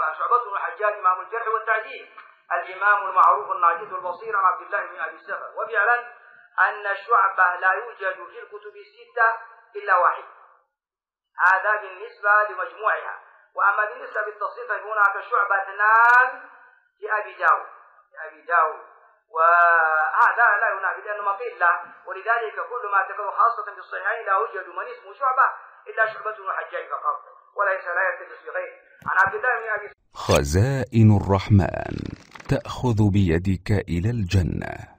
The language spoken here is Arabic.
شعبة بن الحجاج إمام الجرح والتعديل، الإمام المعروف الناجد البصير عن عبد الله بن أبي السفر. وفعلا أن شعبة لا يوجد في الكتب الستة إلا واحد، هذا بالنسبة لمجموعها. وأما بالنسبة للتصنيف فهناك شعبة 2 لأبي داود، وهذا لا ينافي لأنه قلة، ولذلك كل ما تكون خاصة في الصحيحين لا يوجد من اسمه شعبة إلا شعبة بن الحجاج فقط، وليس لا يلتبس بغيره. عن عبد الله بن أبي خزائن الرحمن تأخذ بيدك إلى الجنة.